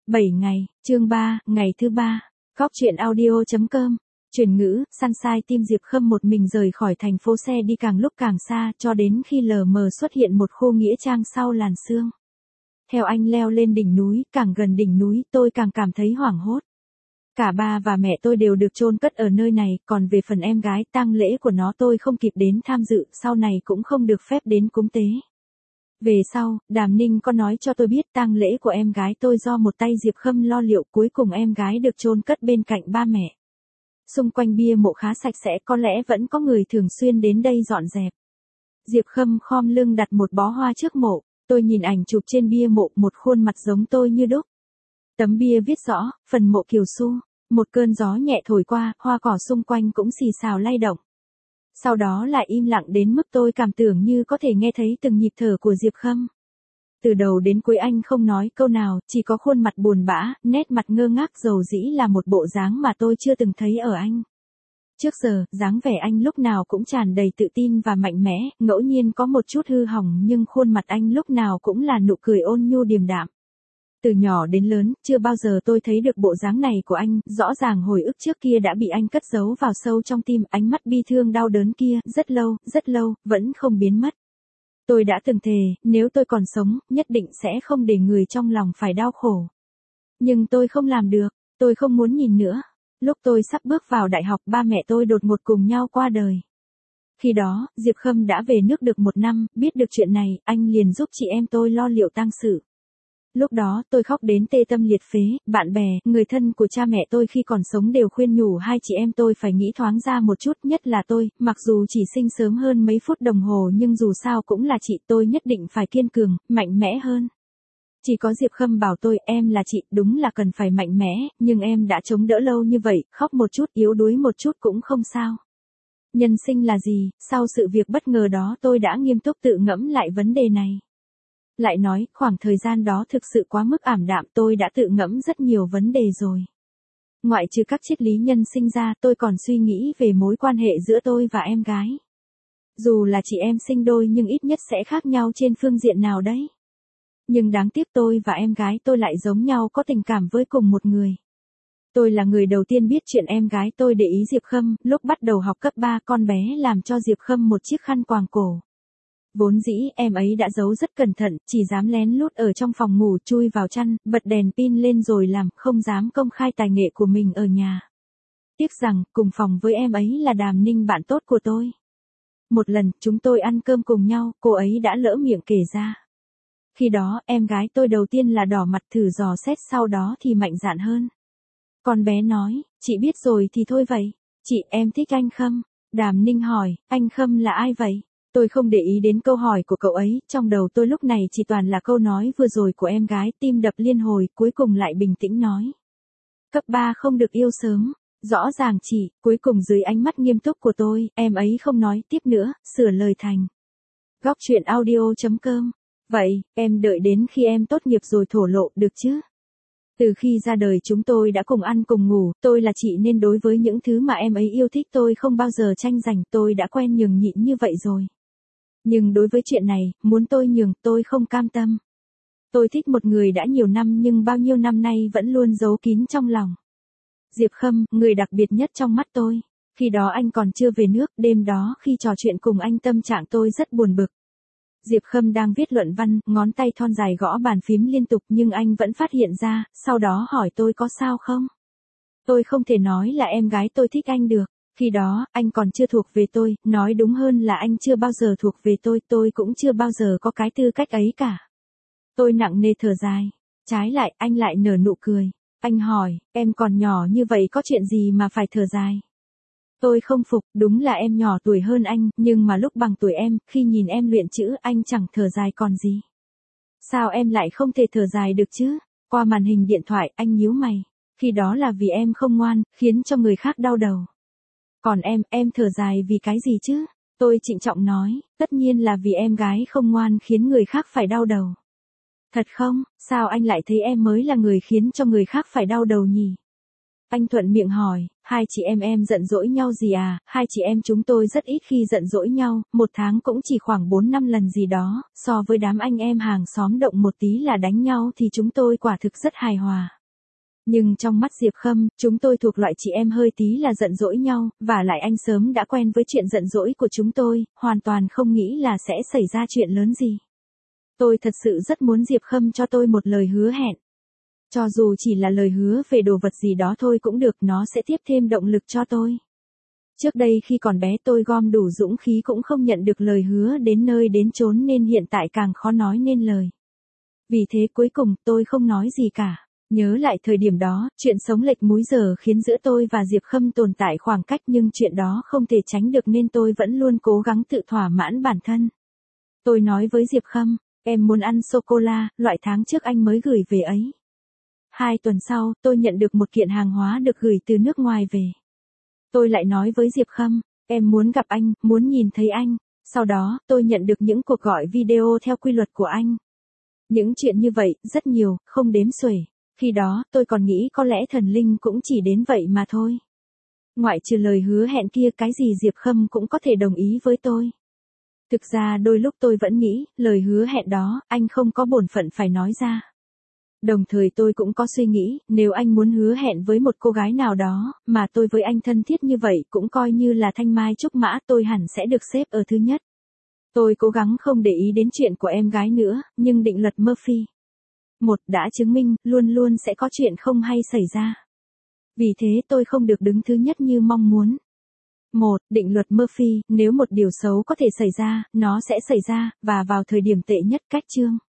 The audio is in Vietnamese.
7 ngày, chương 3, ngày thứ 3. Góc truyện audio.com. Chuyển ngữ, Sunshine Team Diệp Khâm một mình rời khỏi thành phố xe đi càng lúc càng xa cho đến khi lờ mờ xuất hiện một khu nghĩa trang sau làn sương. Theo anh leo lên đỉnh núi, càng gần đỉnh núi tôi càng cảm thấy hoảng hốt. Cả ba và mẹ tôi đều được chôn cất ở nơi này, còn về phần em gái, tang lễ của nó tôi không kịp đến tham dự, sau này cũng không được phép đến cúng tế. Về sau, Đàm Ninh có nói cho tôi biết tang lễ của em gái tôi do một tay Diệp Khâm lo liệu, cuối cùng em gái được chôn cất bên cạnh ba mẹ. Xung quanh bia mộ khá sạch sẽ, có lẽ vẫn có người thường xuyên đến đây dọn dẹp. Diệp Khâm khom lưng đặt một bó hoa trước mộ, tôi nhìn ảnh chụp trên bia mộ, một khuôn mặt giống tôi như đúc. Tấm bia viết rõ, phần mộ Kiều Xu. Một cơn gió nhẹ thổi qua, hoa cỏ xung quanh cũng xì xào lay động. Sau đó lại im lặng đến mức tôi cảm tưởng như có thể nghe thấy từng nhịp thở của Diệp Khâm. Từ đầu đến cuối anh không nói câu nào, chỉ có khuôn mặt buồn bã, nét mặt ngơ ngác dầu dĩ là một bộ dáng mà tôi chưa từng thấy ở anh. Trước giờ, dáng vẻ anh lúc nào cũng tràn đầy tự tin và mạnh mẽ, ngẫu nhiên có một chút hư hỏng nhưng khuôn mặt anh lúc nào cũng là nụ cười ôn nhu điềm đạm. Từ nhỏ đến lớn, chưa bao giờ tôi thấy được bộ dáng này của anh, rõ ràng hồi ức trước kia đã bị anh cất giấu vào sâu trong tim, ánh mắt bi thương đau đớn kia, rất lâu, vẫn không biến mất. Tôi đã từng thề, nếu tôi còn sống, nhất định sẽ không để người trong lòng phải đau khổ. Nhưng tôi không làm được, tôi không muốn nhìn nữa. Lúc tôi sắp bước vào đại học, ba mẹ tôi đột ngột cùng nhau qua đời. Khi đó, Diệp Khâm đã về nước được 1 năm, biết được chuyện này, anh liền giúp chị em tôi lo liệu tang sự. Lúc đó tôi khóc đến tê tâm liệt phế, bạn bè, người thân của cha mẹ tôi khi còn sống đều khuyên nhủ hai chị em tôi phải nghĩ thoáng ra một chút, nhất là tôi, mặc dù chỉ sinh sớm hơn mấy phút đồng hồ nhưng dù sao cũng là chị, tôi nhất định phải kiên cường, mạnh mẽ hơn. Chỉ có Diệp Khâm bảo tôi, em là chị, đúng là cần phải mạnh mẽ, nhưng em đã chống đỡ lâu như vậy, khóc một chút, yếu đuối một chút cũng không sao. Nhân sinh là gì? Sau sự việc bất ngờ đó tôi đã nghiêm túc tự ngẫm lại vấn đề này. Lại nói, khoảng thời gian đó thực sự quá mức ảm đạm, tôi đã tự ngẫm rất nhiều vấn đề rồi. Ngoại trừ các triết lý nhân sinh ra, tôi còn suy nghĩ về mối quan hệ giữa tôi và em gái. Dù là chị em sinh đôi nhưng ít nhất sẽ khác nhau trên phương diện nào đấy. Nhưng đáng tiếc tôi và em gái tôi lại giống nhau, có tình cảm với cùng một người. Tôi là người đầu tiên biết chuyện em gái tôi để ý Diệp Khâm, lúc bắt đầu học cấp 3 con bé làm cho Diệp Khâm một chiếc khăn quàng cổ. Vốn dĩ em ấy đã giấu rất cẩn thận, chỉ dám lén lút ở trong phòng ngủ chui vào chăn, bật đèn pin lên rồi làm, không dám công khai tài nghệ của mình ở nhà. Tiếc rằng, cùng phòng với em ấy là Đàm Ninh, bạn tốt của tôi. Một lần, chúng tôi ăn cơm cùng nhau, cô ấy đã lỡ miệng kể ra. Khi đó, em gái tôi đầu tiên là đỏ mặt thử dò xét, sau đó thì mạnh dạn hơn. Con bé nói, chị biết rồi thì thôi vậy. Chị, em thích anh Khâm. Đàm Ninh hỏi, anh Khâm là ai vậy? Tôi không để ý đến câu hỏi của cậu ấy, trong đầu tôi lúc này chỉ toàn là câu nói vừa rồi của em gái, tim đập liên hồi, cuối cùng lại bình tĩnh nói. Cấp 3 không được yêu sớm, rõ ràng chị, cuối cùng dưới ánh mắt nghiêm túc của tôi, em ấy không nói tiếp nữa, sửa lời thành. Góc truyện audio.com. Vậy, em đợi đến khi em tốt nghiệp rồi thổ lộ, được chứ? Từ khi ra đời chúng tôi đã cùng ăn cùng ngủ, tôi là chị nên đối với những thứ mà em ấy yêu thích tôi không bao giờ tranh giành, tôi đã quen nhường nhịn như vậy rồi. Nhưng đối với chuyện này, muốn tôi nhường, tôi không cam tâm. Tôi thích một người đã nhiều năm nhưng bao nhiêu năm nay vẫn luôn giấu kín trong lòng. Diệp Khâm, người đặc biệt nhất trong mắt tôi. Khi đó anh còn chưa về nước, đêm đó khi trò chuyện cùng anh tâm trạng tôi rất buồn bực. Diệp Khâm đang viết luận văn, ngón tay thon dài gõ bàn phím liên tục nhưng anh vẫn phát hiện ra, sau đó hỏi tôi có sao không. Tôi không thể nói là em gái tôi thích anh được. Khi đó, anh còn chưa thuộc về tôi, nói đúng hơn là anh chưa bao giờ thuộc về tôi cũng chưa bao giờ có cái tư cách ấy cả. Tôi nặng nề thở dài. Trái lại, anh lại nở nụ cười. Anh hỏi, em còn nhỏ như vậy có chuyện gì mà phải thở dài? Tôi không phục, đúng là em nhỏ tuổi hơn anh, nhưng mà lúc bằng tuổi em, khi nhìn em luyện chữ anh chẳng thở dài còn gì. Sao em lại không thể thở dài được chứ? Qua màn hình điện thoại, anh nhíu mày. Khi đó là vì em không ngoan, khiến cho người khác đau đầu. Còn em thở dài vì cái gì chứ? Tôi trịnh trọng nói, tất nhiên là vì em gái không ngoan khiến người khác phải đau đầu. Thật không? Sao anh lại thấy em mới là người khiến cho người khác phải đau đầu nhỉ? Anh thuận miệng hỏi, hai chị em giận dỗi nhau gì à? Hai chị em chúng tôi rất ít khi giận dỗi nhau, 1 tháng cũng chỉ khoảng 4-5 lần gì đó, so với đám anh em hàng xóm động một tí là đánh nhau thì chúng tôi quả thực rất hài hòa. Nhưng trong mắt Diệp Khâm, chúng tôi thuộc loại chị em hơi tí là giận dỗi nhau, và lại anh sớm đã quen với chuyện giận dỗi của chúng tôi, hoàn toàn không nghĩ là sẽ xảy ra chuyện lớn gì. Tôi thật sự rất muốn Diệp Khâm cho tôi một lời hứa hẹn. Cho dù chỉ là lời hứa về đồ vật gì đó thôi cũng được, nó sẽ tiếp thêm động lực cho tôi. Trước đây khi còn bé tôi gom đủ dũng khí cũng không nhận được lời hứa đến nơi đến chốn nên hiện tại càng khó nói nên lời. Vì thế cuối cùng tôi không nói gì cả. Nhớ lại thời điểm đó, chuyện sống lệch múi giờ khiến giữa tôi và Diệp Khâm tồn tại khoảng cách nhưng chuyện đó không thể tránh được nên tôi vẫn luôn cố gắng tự thỏa mãn bản thân. Tôi nói với Diệp Khâm, em muốn ăn sô-cô-la, loại tháng trước anh mới gửi về ấy. 2 tuần sau, tôi nhận được một kiện hàng hóa được gửi từ nước ngoài về. Tôi lại nói với Diệp Khâm, em muốn gặp anh, muốn nhìn thấy anh. Sau đó, tôi nhận được những cuộc gọi video theo quy luật của anh. Những chuyện như vậy, rất nhiều, không đếm xuể. Khi đó, tôi còn nghĩ có lẽ thần linh cũng chỉ đến vậy mà thôi. Ngoại trừ lời hứa hẹn kia, cái gì Diệp Khâm cũng có thể đồng ý với tôi. Thực ra đôi lúc tôi vẫn nghĩ, lời hứa hẹn đó, anh không có bổn phận phải nói ra. Đồng thời tôi cũng có suy nghĩ, nếu anh muốn hứa hẹn với một cô gái nào đó, mà tôi với anh thân thiết như vậy cũng coi như là thanh mai trúc mã, tôi hẳn sẽ được xếp ở thứ nhất. Tôi cố gắng không để ý đến chuyện của em gái nữa, nhưng định luật Murphy đã chứng minh, luôn luôn sẽ có chuyện không hay xảy ra. Vì thế tôi không được đứng thứ nhất như mong muốn. Định luật Murphy, nếu một điều xấu có thể xảy ra, nó sẽ xảy ra, và vào thời điểm tệ nhất. Cách chương